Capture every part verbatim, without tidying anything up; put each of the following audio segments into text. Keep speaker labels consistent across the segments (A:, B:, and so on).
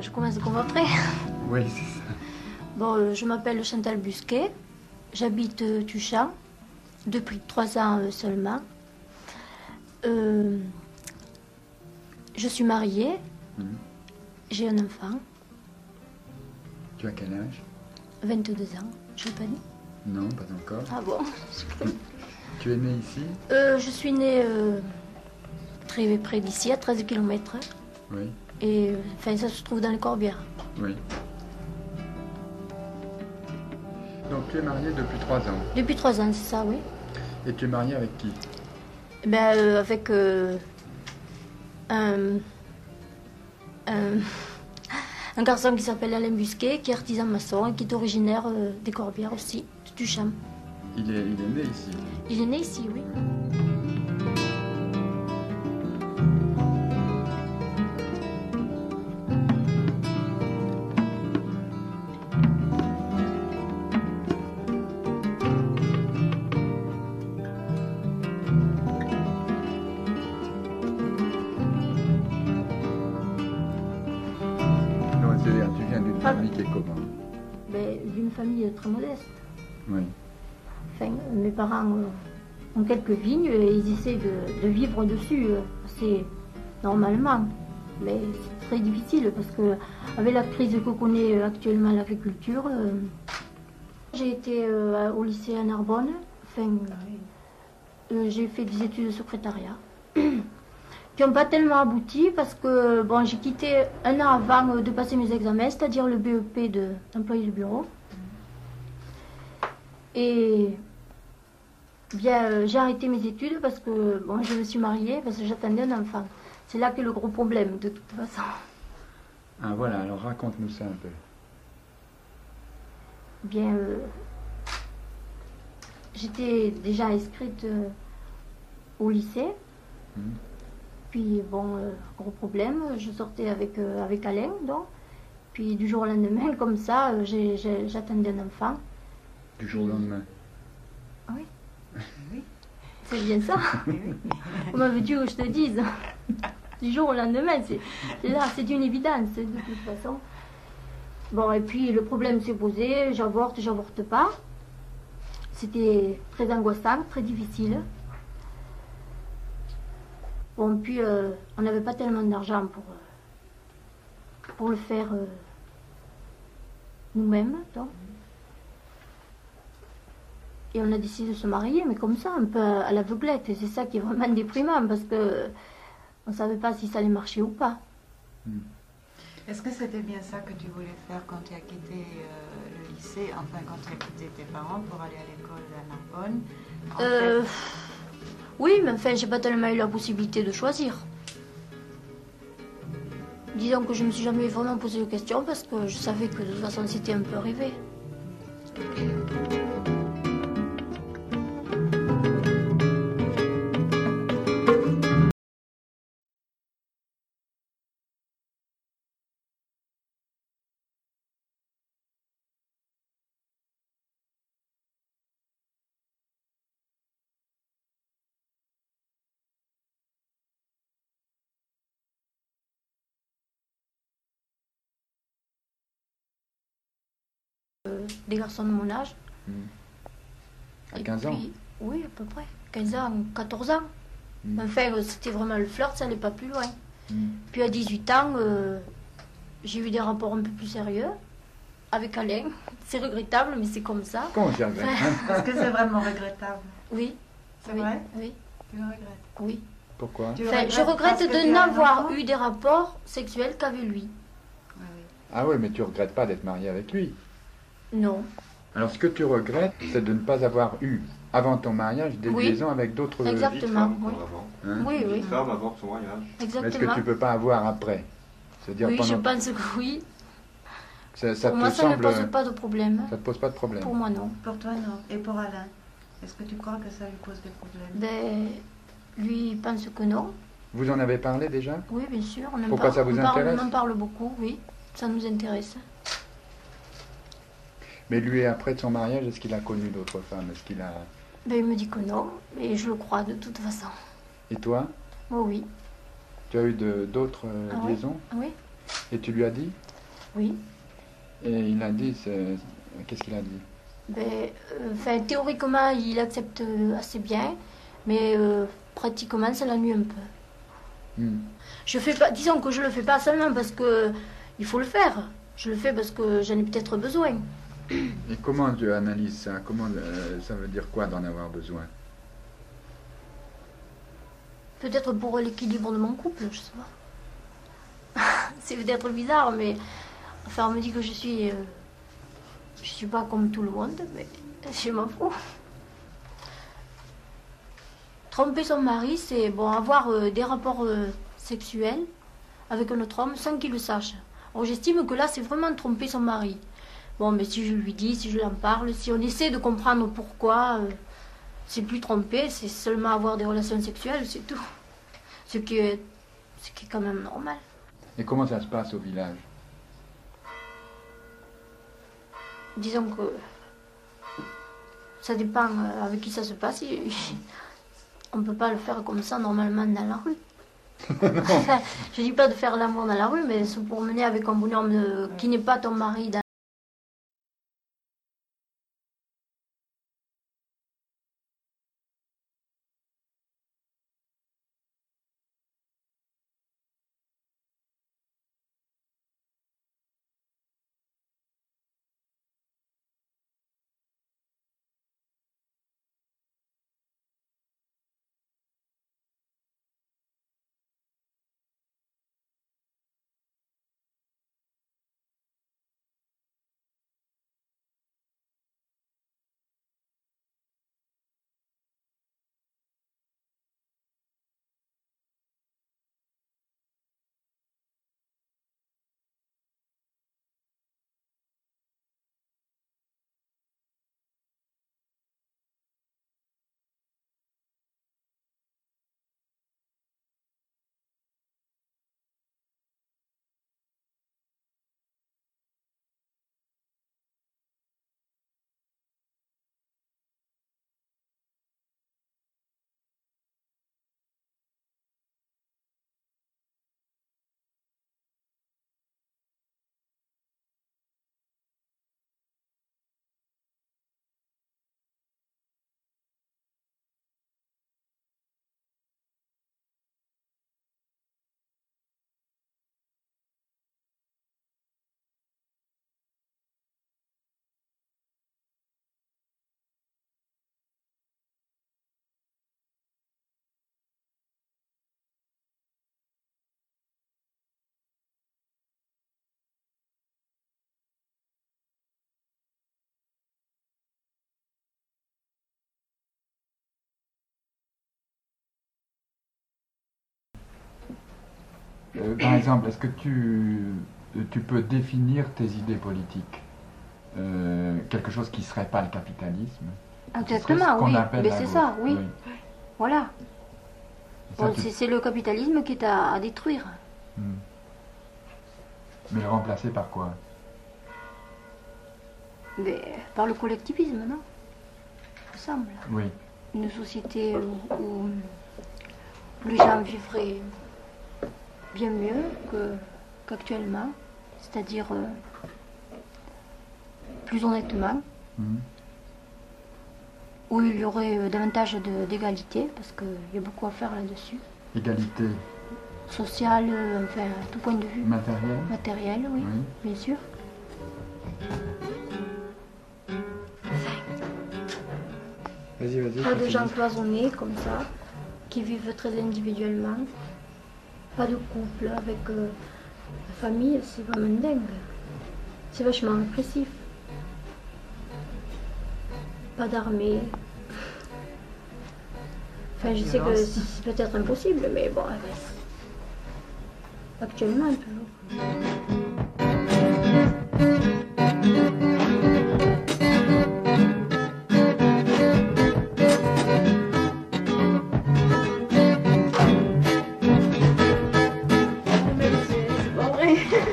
A: je commence comme après.
B: Oui, c'est ça.
A: Bon, euh, je m'appelle Chantal Busquet, j'habite euh, Tuchan, depuis trois ans euh, seulement. Euh, je suis mariée,
B: Mmh.
A: j'ai un enfant,
B: Tu as quel âge?
A: vingt-deux ans, je l'ai pas dit.
B: Non, pas encore.
A: Ah bon?
B: Tu es né ici?
A: euh, Je suis née euh, très près d'ici, à treize kilomètres.
B: Oui.
A: Et euh, enfin, ça se trouve dans les Corbières.
B: Oui. Donc tu es mariée depuis trois ans.
A: Depuis trois ans, c'est ça, oui.
B: Et tu es mariée avec qui?
A: Eh ben, euh, avec euh, un, un, un garçon qui s'appelle Alain Busquet, qui est artisan maçon et qui est originaire euh, des Corbières aussi, de Tuchan.
B: Il est, il est né ici.
A: Il est né ici, oui.
B: Donc c'est-à-dire tu viens d'une
A: Ah.
B: famille qui est comment?
A: Ben, d'une famille très modeste.
B: Oui.
A: Enfin, mes parents euh, ont quelques vignes et ils essaient de, de vivre dessus euh, assez normalement. Mais c'est très difficile parce que avec la crise que connaît actuellement l'agriculture, euh, j'ai été euh, au lycée à Narbonne. Enfin, euh, j'ai fait des études de secrétariat qui n'ont pas tellement abouti parce que bon, j'ai quitté un an avant de passer mes examens, c'est-à-dire le B E P de- d'employé de bureau. Et bien, euh, j'ai arrêté mes études parce que bon, je me suis mariée, parce que j'attendais un enfant. C'est là qu'est le gros problème, de toute façon.
B: Ah voilà, alors raconte-nous ça un peu.
A: Bien, euh, j'étais déjà inscrite euh, au lycée.
B: Mmh.
A: Puis, bon, euh, gros problème, je sortais avec, euh, avec Alain, donc. Puis, du jour au lendemain, comme ça, euh, j'ai- j'ai- j'attendais un enfant.
B: Du jour au lendemain.
A: Oui. Oui. C'est bien ça. Comment veux-tu que je te dise? Du jour au lendemain, c'est c'est là, c'est une évidence, de toute façon. Bon, et puis le problème s'est posé, j'avorte, j'avorte pas. C'était très angoissant, très difficile. Bon, puis euh, on n'avait pas tellement d'argent pour, euh, pour le faire euh, nous-mêmes, donc. Et on a décidé de se marier, mais comme ça, un peu à l'aveuglette. Et c'est ça qui est vraiment déprimant, parce que on ne savait pas si ça allait marcher ou pas.
B: Mmh.
C: Est-ce que c'était bien ça que tu voulais faire quand tu as quitté euh, le lycée, enfin quand tu as quitté tes parents pour aller à l'école à Narbonne? En
A: Euh,
C: fait,
A: oui, mais enfin, j'ai pas tellement eu la possibilité de choisir. Disons que je me suis jamais vraiment posé de questions parce que je savais que de toute façon c'était un peu arrivé. Des garçons de mon âge.
B: Mmh. À
A: Et
B: quinze ans?
A: puis- Oui, à peu près. quinze ans, quatorze ans.
B: Mmh.
A: Enfin, euh, c'était vraiment le flirt, ça n'allait pas plus loin.
B: Mmh.
A: Puis à dix-huit ans, euh, j'ai eu des rapports un peu plus sérieux avec Alain. C'est regrettable, mais c'est comme ça.
B: Comment je regrette, hein?
C: est-ce que c'est vraiment regrettable?
A: Oui.
C: C'est
A: oui,
C: vrai?
A: Oui.
C: Tu le regrettes?
A: Oui.
B: Pourquoi?
C: Tu le
A: Enfin, je
C: regrettes
A: regrette
C: parce que
A: de
C: tu as un
A: n'avoir
C: enfant?
A: eu des rapports sexuels qu'avec lui.
C: Oui, oui.
B: Ah oui, mais tu regrettes pas d'être mariée avec lui.
A: Non.
B: Alors ce que tu regrettes, c'est de ne pas avoir eu, avant ton mariage, des
A: Oui.
B: liaisons avec d'autres...
A: Exact.
D: Une
A: Exactement,
D: vie de femme,
A: oui.
D: avant.
B: Hein?
A: Oui,
D: Une vie
A: oui.
D: de femme avant son mariage.
B: Mais est-ce
A: Exactement.
B: que tu peux pas avoir après? C'est-à-dire
A: Oui, je
B: pendant...
A: pense que oui.
B: Ça, ça
A: Pour
B: te
A: moi, ça ne
B: semble...
A: pose pas de problème.
B: Ça te pose pas de problème?
A: Pour moi, non.
C: Pour toi, non. Et pour Alain? Est-ce que tu crois que ça lui pose des problèmes?
A: Ben, lui, il pense que non.
B: Vous en avez parlé déjà?
A: Oui, bien sûr. On en
B: Pourquoi
A: parle,
B: ça vous
A: on parle-
B: intéresse?
A: On en parle beaucoup, oui. Ça nous intéresse.
B: Mais lui, après de son mariage, est-ce qu'il a connu d'autres femmes? Est-ce qu'il a...
A: Ben, il me dit que non, et je le crois de toute façon.
B: Et toi?
A: Moi, oui.
B: Tu as eu de- d'autres euh,
A: Ah oui.
B: liaisons?
A: Oui.
B: Et tu lui as dit?
A: Oui.
B: Et il a dit, c'est- qu'est-ce qu'il a dit?
A: Ben, euh, enfin, théoriquement, il accepte euh, assez bien, mais euh, pratiquement, ça l'ennuie un peu.
B: Hmm.
A: Je fais pas, disons que je le fais pas seulement parce que il faut le faire. Je le fais parce que j'en ai peut-être besoin.
B: Et comment tu analyses ça? Comment, euh, ça veut dire quoi d'en avoir besoin?
A: Peut-être pour l'équilibre de mon couple, je sais pas. C'est peut-être bizarre, mais enfin, on me dit que je suis, euh, je suis pas comme tout le monde, mais je m'en fous. Tromper son mari, c'est bon, avoir euh, des rapports euh, sexuels avec un autre homme sans qu'il le sache. Alors j'estime que là, c'est vraiment tromper son mari. Bon, mais si je lui dis, si je lui en parle, si on essaie de comprendre pourquoi, euh, c'est plus tromper, c'est seulement avoir des relations sexuelles, c'est tout. Ce qui est, ce qui est quand même normal.
B: Et comment ça se passe au village?
A: Disons que ça dépend euh, avec qui ça se passe. Il- On ne peut pas le faire comme ça normalement dans la rue. Enfin, je dis pas de faire l'amour dans la rue, mais se promener avec un bonhomme euh, qui n'est pas ton mari dans
B: Euh, par exemple, est-ce que tu, tu peux définir tes idées politiques? Euh, quelque chose qui ne serait pas le capitalisme? Qui serait ce
A: exactement,
B: qu'on
A: oui.
B: appelle
A: Mais
B: la
A: c'est
B: gauche.
A: ça, oui. Voilà.
B: Et ça,
A: Bon,
B: tu-
A: c'est c'est le capitalisme qui est à, à détruire.
B: Hmm. Mais le remplacer par quoi?
A: Mais par le collectivisme, non? Il me semble.
B: Oui.
A: Une société où, où les gens vivraient bien mieux que, qu'actuellement, c'est-à-dire euh, plus honnêtement,
B: Hmm.
A: où il y aurait euh, davantage de- d'égalité, parce qu'il y a beaucoup à faire là-dessus,
B: Égalité
A: sociale, euh, enfin, à tout point de vue,
B: matérielle?
A: matériel, oui,
B: Oui.
A: bien sûr.
B: Vas-y, vas-y.
A: Pas de
B: continue.
A: gens cloisonnés comme ça, qui vivent très individuellement. Pas de couple avec euh, la famille, c'est vraiment dingue. C'est vachement répressif. Pas d'armée. Enfin, je sais que
C: Violence.
A: c'est peut-être impossible, mais bon, ouais, actuellement toujours. Mais c'est c'est pas vrai.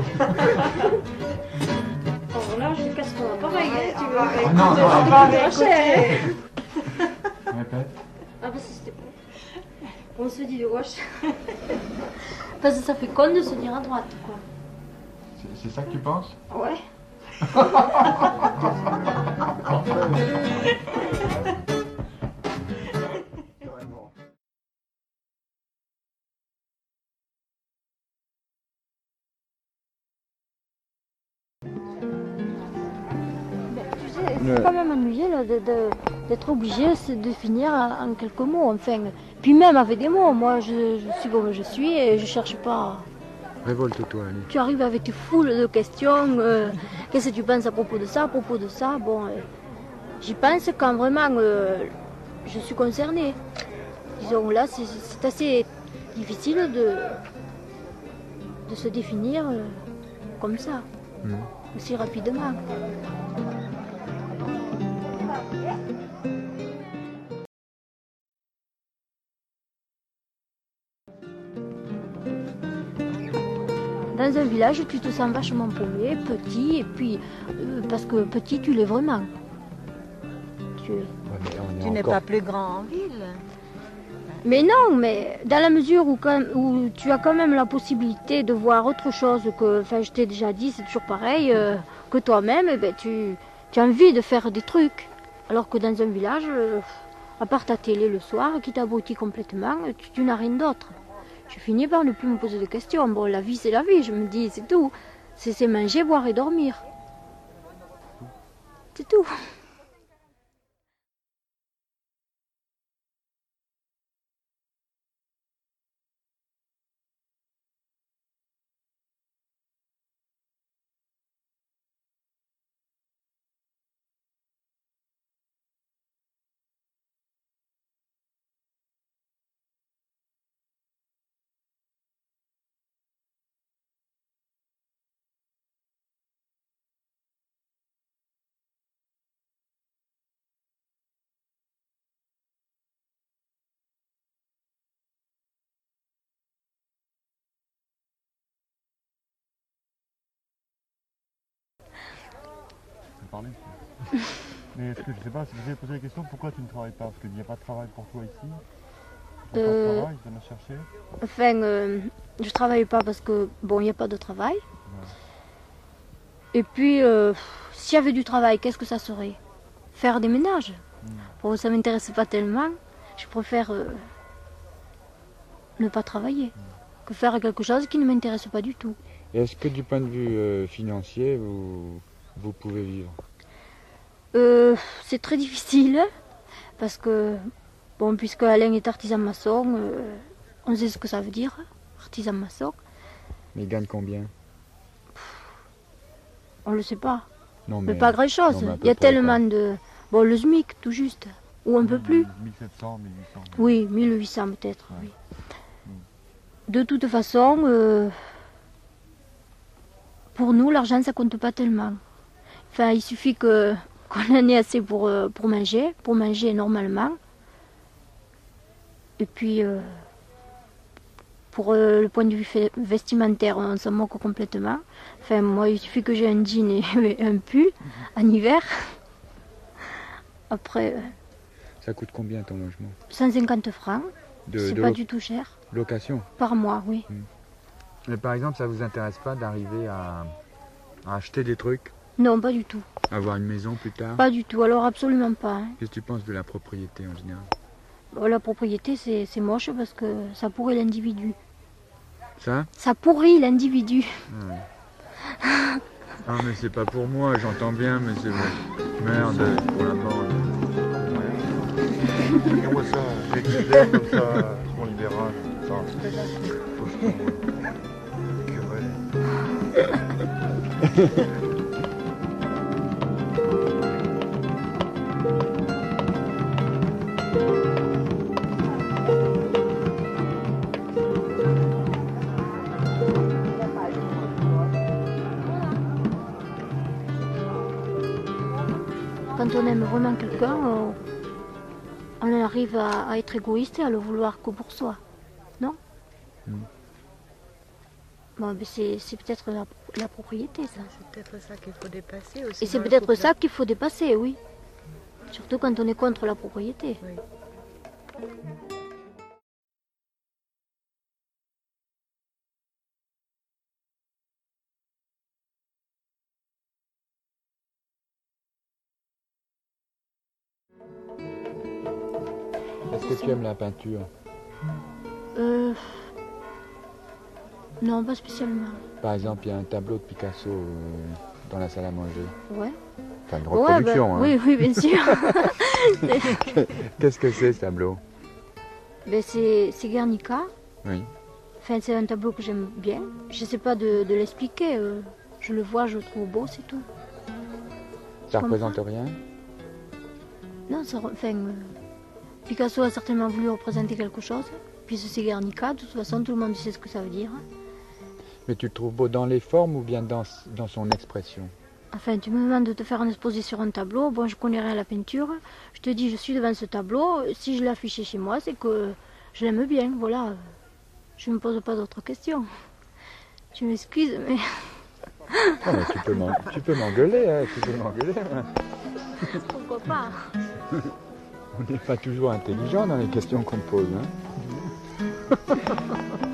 A: Alors là, je casse ton appareil, hein, tu vois.
B: Ah non, non,
A: On va cher.
B: Répète.
A: Ah bah c'était pas. On se dit de gauche. Parce que ça fait con de se dire à droite, quoi.
B: C'est- C'est ça que tu penses?
A: Ouais. Tu sais, c'est quand même ennuyé là, de, de, d'être obligé de finir en quelques mots. Enfin, puis même avec des mots, moi je, je suis comme je suis et je cherche pas.
B: Révolte-toi, allez.
A: Tu arrives avec foule de questions. euh, Qu'est-ce que tu penses à propos de ça, à propos de ça? Bon, euh, j'y pense quand vraiment euh, je suis concernée. Disons là, c'est c'est assez difficile de, de se définir euh, comme ça,
B: Mhm.
A: aussi rapidement. Dans un village, tu te sens vachement paumé, petit, et puis, euh, parce que petit, tu l'es vraiment. Tu...
B: Ouais, mais on est
C: Tu n'es
B: encore-
C: pas plus grand en ville.
A: Mais non, mais dans la mesure où, quand, où tu as quand même la possibilité de voir autre chose que, enfin, je t'ai déjà dit, c'est toujours pareil, euh, que toi-même, eh ben, tu, tu as envie de faire des trucs. Alors que dans un village, euh, à part ta télé le soir, qui t'abrutit complètement, tu, tu n'as rien d'autre. Je finis par ne plus me poser de questions. Bon, la vie, c'est la vie, je me dis, c'est tout. C'est c'est manger, boire et dormir. C'est tout.
D: Parler. Mais est-ce que je sais pas, si vous avez posé la question, pourquoi tu ne travailles pas? Parce qu'il n'y a pas de travail pour toi ici. Tu n'as
A: Euh,
D: pas de travail, tu viens de chercher.
A: Enfin, euh, je travaille pas parce que, bon, il n'y a pas de travail. Et puis, euh, s'il y avait du travail, qu'est-ce que ça serait? Faire des ménages.
D: Mm.
A: Bon, ça m'intéresse pas tellement. Je préfère euh, ne pas travailler que faire quelque chose qui ne m'intéresse pas du tout.
B: Et est-ce que du point de vue euh, financier, vous, vous pouvez vivre?
A: Euh, c'est très difficile parce que, bon, puisque Alain est artisan maçon, euh, on sait ce que ça veut dire, artisan maçon.
B: Mais il gagne combien?
A: On le sait pas.
B: Non,
A: Mais pas grand-chose.
B: non, mais à peu
A: Il y a
B: près,
A: tellement
B: quoi.
A: de... Bon, le SMIC, tout juste. Ou un peu plus.
D: mille sept cents, mille huit cents.
A: Oui, mille huit cents peut-être,
D: Ouais.
A: oui. De toute façon, euh, pour nous, l'argent, ça compte pas tellement. Enfin, il suffit que qu'on en ait assez pour, euh, pour manger, pour manger normalement. Et puis, euh, pour euh, le point de vue fait- vestimentaire, on s'en moque complètement. Enfin, moi, il suffit que j'ai un jean et un pull en hiver. Après, euh,
B: Ça coûte combien ton logement?
A: cent cinquante francs,
B: De,
A: c'est
B: de
A: pas
B: lo-
A: du tout cher.
B: location?
A: Par mois, oui.
B: Mais par exemple, ça vous intéresse pas d'arriver à, à acheter des trucs,
A: Non, pas du tout.
B: avoir une maison plus tard?
A: Pas du tout, alors absolument pas. hein.
B: Qu'est-ce que tu penses de la propriété en général?
A: Bon, la propriété, c'est c'est moche parce que ça pourrit l'individu.
B: Ça?
A: Ça pourrit l'individu.
B: Ah, ouais. Ah, mais c'est pas pour moi, j'entends bien, mais c'est vrai. Merde, pour la bande.
D: Regarde-moi ça, j'ai des idées comme ça, Front libéral, ça. Franchement, querelle.
A: Quand on aime vraiment quelqu'un, on, on arrive à, à être égoïste et à le vouloir que pour soi. Non
B: Mm.
A: Bon, ben c'est c'est peut-être la, la propriété, ça.
C: C'est peut-être ça qu'il faut dépasser aussi.
A: Et c'est
C: dans le
A: peut-être
C: couple.
A: ça qu'il faut dépasser, oui. Surtout quand on est contre la propriété.
C: Oui.
B: Est-ce que tu aimes la peinture?
A: Euh... Non, pas spécialement.
B: Par exemple, il y a un tableau de Picasso euh, dans la salle à manger.
A: Ouais.
B: Enfin, une
A: Ouais,
B: reproduction.
A: bah,
B: hein.
A: Oui, oui, bien sûr.
B: Qu'est-ce que c'est ce tableau?
A: Ben, c'est c'est Guernica.
B: Oui.
A: Enfin, c'est un tableau que j'aime bien. Je sais pas de, de l'expliquer. euh, Je le vois, je le trouve beau, c'est tout.
B: Ça
A: Tu
B: représente
A: comprends?
B: rien?
A: Non, ça, re- enfin, euh, Picasso a certainement voulu représenter quelque chose. Puis c'est Guernica, de toute façon, tout le monde sait ce que ça veut dire.
B: Mais tu le trouves beau dans les formes ou bien dans, dans son expression?
A: Enfin, tu me demandes de te faire un exposé sur un tableau. Bon, je connais rien à la peinture. Je te dis, je suis devant ce tableau. Si je l'ai affiché chez moi, c'est que je l'aime bien. Voilà. Je ne me pose pas d'autres questions. Tu m'excuses, mais
B: Non, mais tu peux m'en- tu peux m'engueuler, hein, tu peux m'engueuler. hein.
A: pourquoi pas?
B: On n'est pas toujours intelligent dans les questions qu'on pose. Hein.